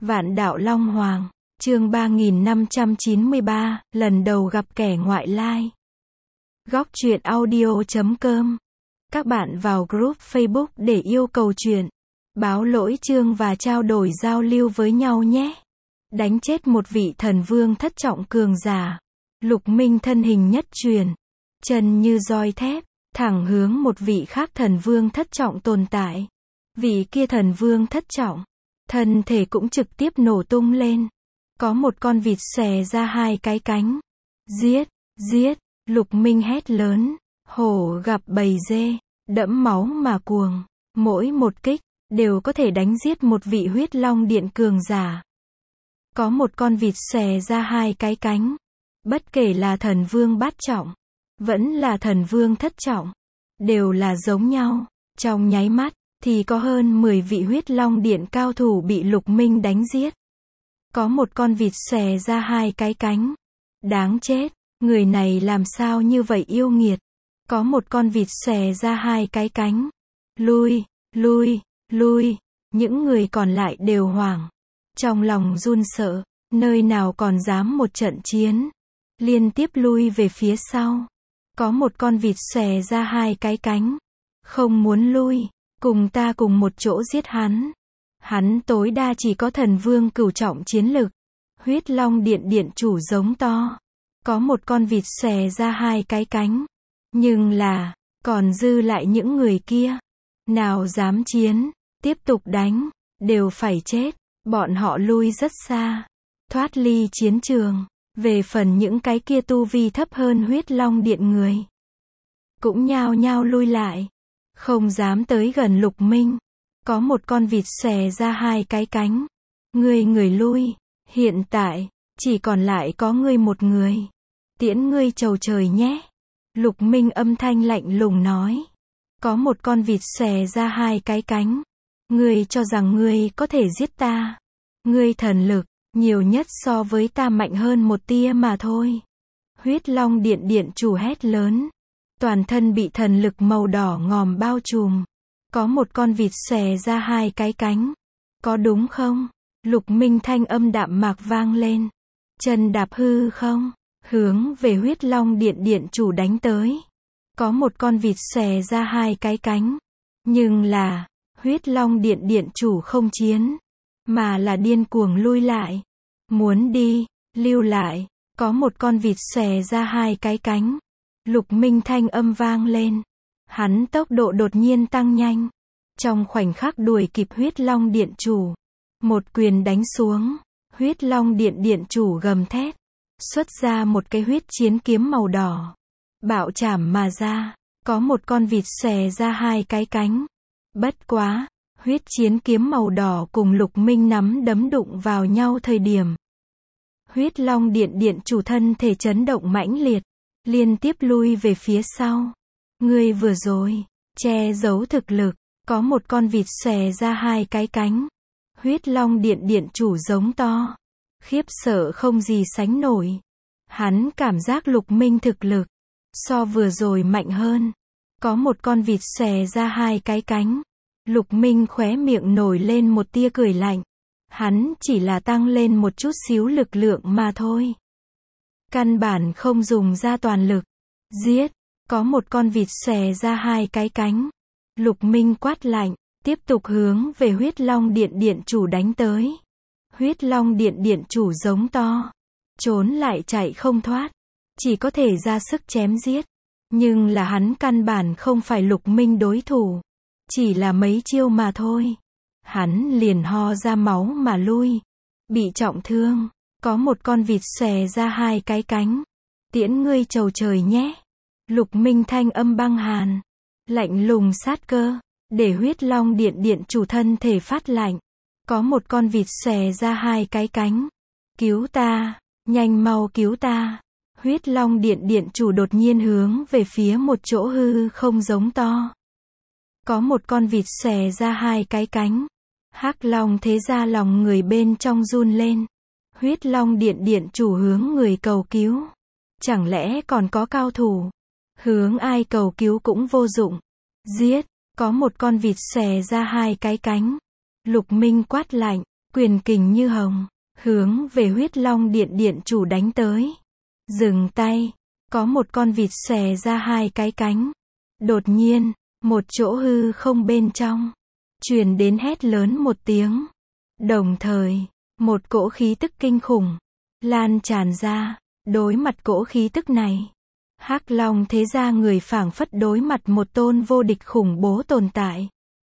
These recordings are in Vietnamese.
Vạn đạo Long Hoàng, chương 3593, lần đầu gặp kẻ ngoại lai. Góc truyện audio.com. Các bạn vào group Facebook để yêu cầu truyện, báo lỗi chương và trao đổi giao lưu với nhau nhé. Đánh chết một vị thần vương thất trọng cường giả. Lục Minh thân hình nhất truyền, chân như roi thép, thẳng hướng một vị khác thần vương thất trọng tồn tại. Vị kia thần vương thất trọng, thân thể cũng trực tiếp nổ tung lên. Có một con vịt xòe ra hai cái cánh. Giết, giết, Lục Minh hét lớn. Hổ gặp bầy dê, đẫm máu mà cuồng. Mỗi một kích, đều có thể đánh giết một vị huyết long điện cường giả. Có một con vịt xòe ra hai cái cánh. Bất kể là thần vương bát trọng, vẫn là thần vương thất trọng, đều là giống nhau. Trong nháy mắt, thì có hơn 10 vị huyết long điện cao thủ bị Lục Minh đánh giết. Có một con vịt xòe ra hai cái cánh. Đáng chết, người này làm sao như vậy yêu nghiệt. Có một con vịt xòe ra hai cái cánh. Lui, lui, lui, những người còn lại đều hoảng. Trong lòng run sợ, nơi nào còn dám một trận chiến. Liên tiếp lui về phía sau. Có một con vịt xòe ra hai cái cánh. Không muốn lui, cùng ta cùng một chỗ giết hắn. Hắn tối đa chỉ có thần vương cửu trọng chiến lực. Huyết long điện điện chủ giống to. Có một con vịt xòe ra hai cái cánh. Nhưng là, còn dư lại những người kia. Nào dám chiến, tiếp tục đánh, đều phải chết. Bọn họ lui rất xa, thoát ly chiến trường. Về phần những cái kia tu vi thấp hơn huyết long điện người, cũng nhao nhao lui lại, không dám tới gần Lục Minh. Có một con vịt xòe ra hai cái cánh. Người lui, hiện tại, chỉ còn lại có ngươi một người. Tiễn ngươi chầu trời nhé. Lục Minh âm thanh lạnh lùng nói. Có một con vịt xòe ra hai cái cánh. Ngươi cho rằng ngươi có thể giết ta. Ngươi thần lực, nhiều nhất so với ta mạnh hơn một tia mà thôi. Huyết long điện điện chủ hét lớn. Toàn thân bị thần lực màu đỏ ngòm bao trùm. Có một con vịt xòe ra hai cái cánh. Có đúng không? Lục Minh thanh âm đạm mạc vang lên. Chân đạp hư không? Hướng về huyết long điện điện chủ đánh tới. Có một con vịt xòe ra hai cái cánh. Nhưng là, huyết long điện điện chủ không chiến, mà là điên cuồng lui lại. Muốn đi, lưu lại. Có một con vịt xòe ra hai cái cánh. Lục Minh thanh âm vang lên. Hắn tốc độ đột nhiên tăng nhanh. Trong khoảnh khắc đuổi kịp huyết long điện chủ. Một quyền đánh xuống. Huyết long điện điện chủ gầm thét. Xuất ra một cái huyết chiến kiếm màu đỏ. Bạo chảm mà ra. Có một con vịt xòe ra hai cái cánh. Bất quá, huyết chiến kiếm màu đỏ cùng Lục Minh nắm đấm đụng vào nhau thời điểm. Huyết long điện điện chủ thân thể chấn động mãnh liệt. Liên tiếp lui về phía sau. Ngươi vừa rồi, che giấu thực lực. Có một con vịt xòe ra hai cái cánh. Huyết long điện điện chủ giống to. Khiếp sợ không gì sánh nổi. Hắn cảm giác Lục Minh thực lực so vừa rồi mạnh hơn. Có một con vịt xòe ra hai cái cánh. Lục Minh khóe miệng nổi lên một tia cười lạnh. Hắn chỉ là tăng lên một chút xíu lực lượng mà thôi. Căn bản không dùng ra toàn lực. Giết. Có một con vịt xòe ra hai cái cánh. Lục Minh quát lạnh, tiếp tục hướng về huyết long điện điện chủ đánh tới. Huyết long điện điện chủ giống to. Trốn lại chạy không thoát. Chỉ có thể ra sức chém giết. Nhưng là hắn căn bản không phải Lục Minh đối thủ. Chỉ là mấy chiêu mà thôi. Hắn liền ho ra máu mà lui. Bị trọng thương. Có một con vịt xòe ra hai cái cánh. Tiễn ngươi chầu trời nhé. Lục Minh thanh âm băng hàn. Lạnh lùng sát cơ. Để huyết long điện điện chủ thân thể phát lạnh. Có một con vịt xòe ra hai cái cánh. Cứu ta. Nhanh mau cứu ta. Huyết long điện điện chủ đột nhiên hướng về phía một chỗ hư không giống to. Có một con vịt xòe ra hai cái cánh. Hắc long thế ra lòng người bên trong run lên. Huyết long điện điện chủ hướng người cầu cứu. Chẳng lẽ còn có cao thủ? Hướng ai cầu cứu cũng vô dụng. Giết. Có một con vịt xòe ra hai cái cánh. Lục Minh quát lạnh. quyền kình như hồng, hướng về huyết long điện điện chủ đánh tới. Dừng tay, có một con vịt xòe ra hai cái cánh. Đột nhiên, một chỗ hư không bên trong, truyền đến hét lớn một tiếng. Đồng thời, một cỗ khí tức kinh khủng, lan tràn ra. Đối mặt cỗ khí tức này, Hắc Long thế gia người phảng phất đối mặt một tôn vô địch khủng bố tồn tại.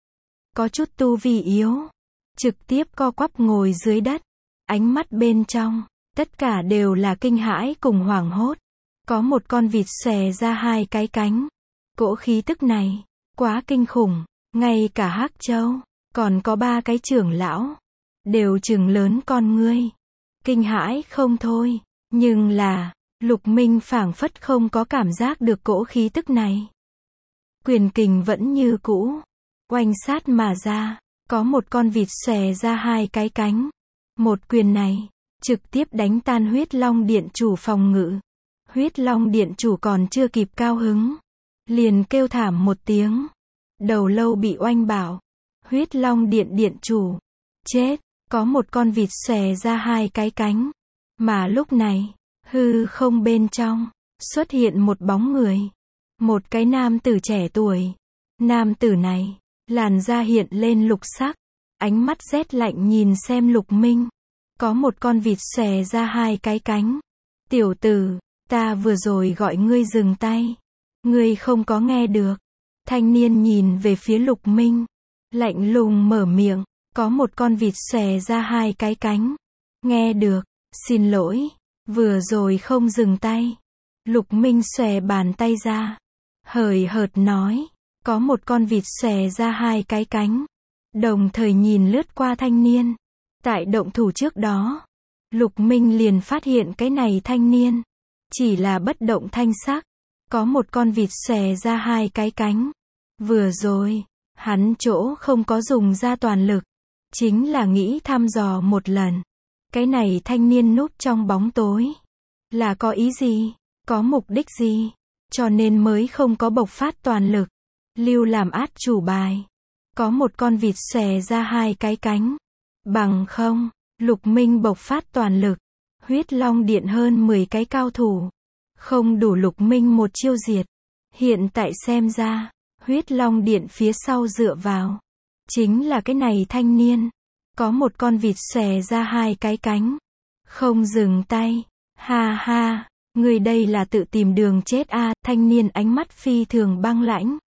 Có chút tu vi yếu, trực tiếp co quắp ngồi dưới đất, ánh mắt bên trong, tất cả đều là kinh hãi cùng hoảng hốt. Có một con vịt xòe ra hai cái cánh. Cỗ khí tức này, quá kinh khủng, ngay cả Hắc Châu, còn có ba cái trưởng lão, đều trừng lớn con ngươi, kinh hãi không thôi. Nhưng là, Lục Minh phảng phất không có cảm giác được cỗ khí tức này. Quyền kình vẫn như cũ, oanh sát mà ra, có một con vịt xòe ra hai cái cánh. Một quyền này, trực tiếp đánh tan huyết long điện chủ phòng ngự. Huyết long điện chủ còn chưa kịp cao hứng, liền kêu thảm một tiếng. Đầu lâu bị oanh bảo. Huyết long điện điện chủ, chết, có một con vịt xòe ra hai cái cánh. Mà lúc này, hư không bên trong, xuất hiện một bóng người. Một cái nam tử trẻ tuổi. Nam tử này, làn da hiện lên lục sắc, ánh mắt rét lạnh nhìn xem Lục Minh. Có một con vịt xòe ra hai cái cánh. Tiểu tử, ta vừa rồi gọi ngươi dừng tay. Ngươi không có nghe được. Thanh niên nhìn về phía Lục Minh, lạnh lùng mở miệng. Có một con vịt xòe ra hai cái cánh. Nghe được, xin lỗi, vừa rồi không dừng tay. Lục Minh xòe bàn tay ra, hời hợt nói, có một con vịt xòe ra hai cái cánh. Đồng thời nhìn lướt qua thanh niên. Tại động thủ trước đó, Lục Minh liền phát hiện cái này thanh niên chỉ là bất động thanh sắc. Có một con vịt xòe ra hai cái cánh. Vừa rồi, hắn chỗ không có dùng ra toàn lực, chính là nghĩ thăm dò một lần. Cái này thanh niên núp trong bóng tối, là có ý gì, có mục đích gì, cho nên mới không có bộc phát toàn lực, lưu làm át chủ bài. Có một con vịt xòe ra hai cái cánh. Bằng không, Lục Minh bộc phát toàn lực, huyết long điện hơn 10 cái cao thủ, không đủ Lục Minh một chiêu diệt. Hiện tại xem ra, huyết long điện phía sau dựa vào, chính là cái này thanh niên. Có một con vịt xòe ra hai cái cánh. Không dừng tay. Ha ha, người đây là tự tìm đường chết a. Thanh niên ánh mắt phi thường băng lãnh,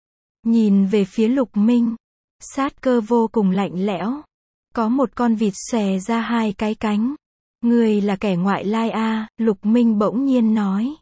nhìn về phía Lục Minh, sát cơ vô cùng lạnh lẽo. Có một con vịt xòe ra hai cái cánh. Người là kẻ ngoại lai a. Lục Minh bỗng nhiên nói.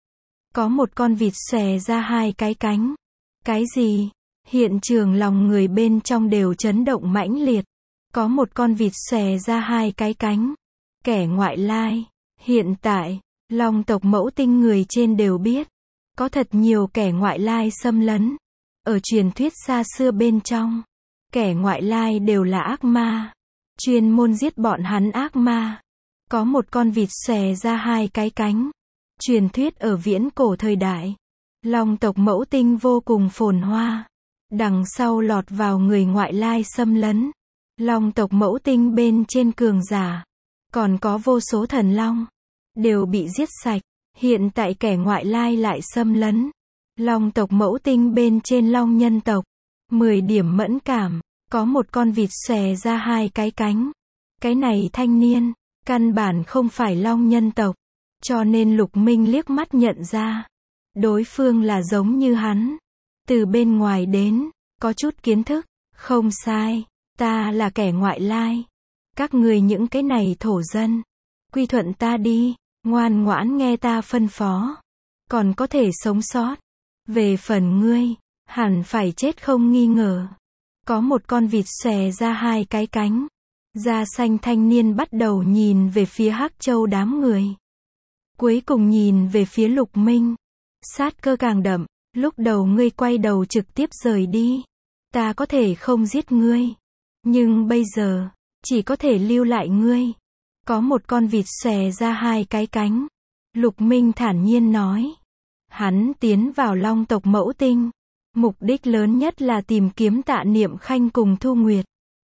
Có một con vịt xòe ra hai cái cánh. Cái gì? Hiện trường lòng người bên trong đều chấn động mãnh liệt. Có một con vịt xòe ra hai cái cánh. Kẻ ngoại lai. Hiện tại, Long tộc Mẫu Tinh người trên đều biết, có thật nhiều kẻ ngoại lai xâm lấn. Ở truyền thuyết xa xưa bên trong, kẻ ngoại lai đều là ác ma, chuyên môn giết bọn hắn ác ma. Có một con vịt xòe ra hai cái cánh. Truyền thuyết ở viễn cổ thời đại, Long tộc Mẫu Tinh vô cùng phồn hoa. Đằng sau lọt vào người ngoại lai xâm lấn. Long tộc Mẫu Tinh bên trên cường giả, còn có vô số thần long, đều bị giết sạch. Hiện tại kẻ ngoại lai lại xâm lấn Long tộc Mẫu Tinh bên trên long nhân tộc. 10 điểm mẫn cảm. Có một con vịt xòe ra hai cái cánh. Cái này thanh niên, căn bản không phải long nhân tộc, cho nên Lục Minh liếc mắt nhận ra, đối phương là giống như hắn, từ bên ngoài đến, có chút kiến thức. Không sai, ta là kẻ ngoại lai. Các người những cái này thổ dân, quy thuận ta đi, ngoan ngoãn nghe ta phân phó, còn có thể sống sót. Về phần ngươi, hẳn phải chết không nghi ngờ. Có một con vịt xòe ra hai cái cánh. Da xanh thanh niên bắt đầu nhìn về phía Hắc Châu đám người, cuối cùng nhìn về phía Lục Minh, sát cơ càng đậm. Lúc đầu ngươi quay đầu trực tiếp rời đi, ta có thể không giết ngươi, nhưng bây giờ, chỉ có thể lưu lại ngươi. Có một con vịt xòe ra hai cái cánh. Lục Minh thản nhiên nói. Hắn tiến vào Long tộc Mẫu Tinh, mục đích lớn nhất là tìm kiếm Tạ Niệm Khanh cùng Thu Nguyệt.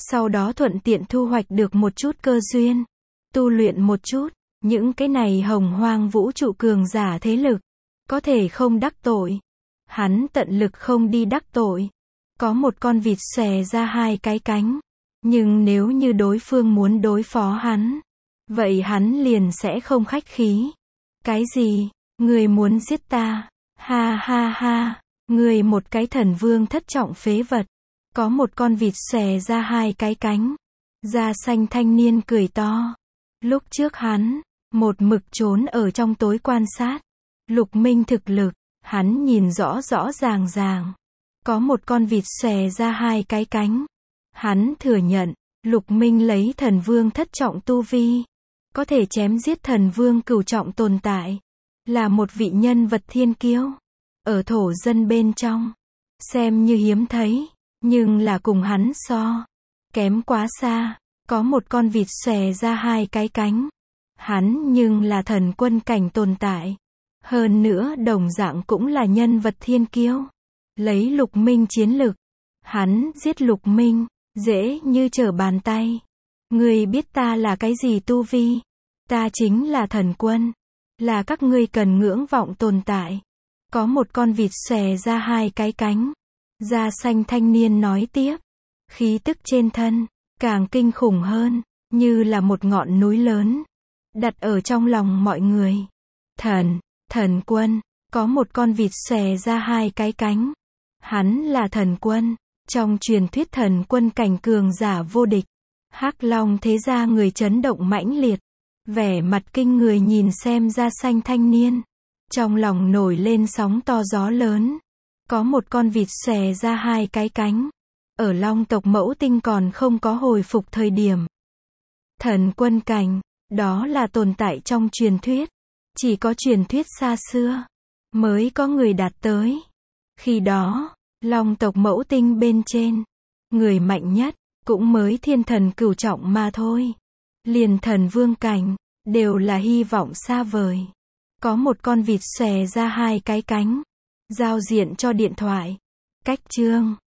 Sau đó thuận tiện thu hoạch được một chút cơ duyên. Tu luyện một chút. Những cái này hồng hoang vũ trụ cường giả thế lực. Có thể không đắc tội. Hắn tận lực không đi đắc tội. Có một con vịt xòe ra hai cái cánh. Nhưng nếu như đối phương muốn đối phó hắn, vậy hắn liền sẽ không khách khí. Cái gì? Ngươi muốn giết ta? Ha ha ha. Ngươi một cái thần vương thất trọng phế vật. Có một con vịt xòe ra hai cái cánh. Da xanh thanh niên cười to. Lúc trước hắn, một mực trốn ở trong tối quan sát. Lục Minh thực lực, hắn nhìn rõ rõ ràng ràng. Có một con vịt xòe ra hai cái cánh. Hắn thừa nhận, Lục Minh lấy thần vương thất trọng tu vi. Có thể chém giết thần vương cửu trọng tồn tại. Là một vị nhân vật thiên kiêu. Ở thổ dân bên trong. Xem như hiếm thấy. Nhưng là cùng hắn so. Kém quá xa. Có một con vịt xòe ra hai cái cánh. Hắn nhưng là thần quân cảnh tồn tại. Hơn nữa đồng dạng cũng là nhân vật thiên kiêu. Lấy Lục Minh chiến lực. Hắn giết Lục Minh. Dễ như trở bàn tay. Ngươi biết ta là cái gì tu vi? Ta chính là thần quân. Là các ngươi cần ngưỡng vọng tồn tại. Có một con vịt xòe ra hai cái cánh. Da xanh thanh niên nói tiếp. Khí tức trên thân, càng kinh khủng hơn, như là một ngọn núi lớn. Đặt ở trong lòng mọi người. Thần quân, có một con vịt xòe ra hai cái cánh. Hắn là thần quân. Trong truyền thuyết thần quân cảnh cường giả vô địch. Hắc Long thế gia người chấn động mãnh liệt. Vẻ mặt kinh người nhìn xem da xanh thanh niên. Trong lòng nổi lên sóng to gió lớn. Có một con vịt xòe ra hai cái cánh. Ở Long tộc Mẫu Tinh còn không có hồi phục thời điểm. Thần quân cảnh, đó là tồn tại trong truyền thuyết. Chỉ có truyền thuyết xa xưa, mới có người đạt tới. Khi đó, Long tộc Mẫu Tinh bên trên, người mạnh nhất, cũng mới thiên thần cửu trọng mà thôi. Liền thần vương cảnh, đều là hy vọng xa vời. Có một con vịt xòe ra hai cái cánh. Giao diện cho điện thoại. Cách chương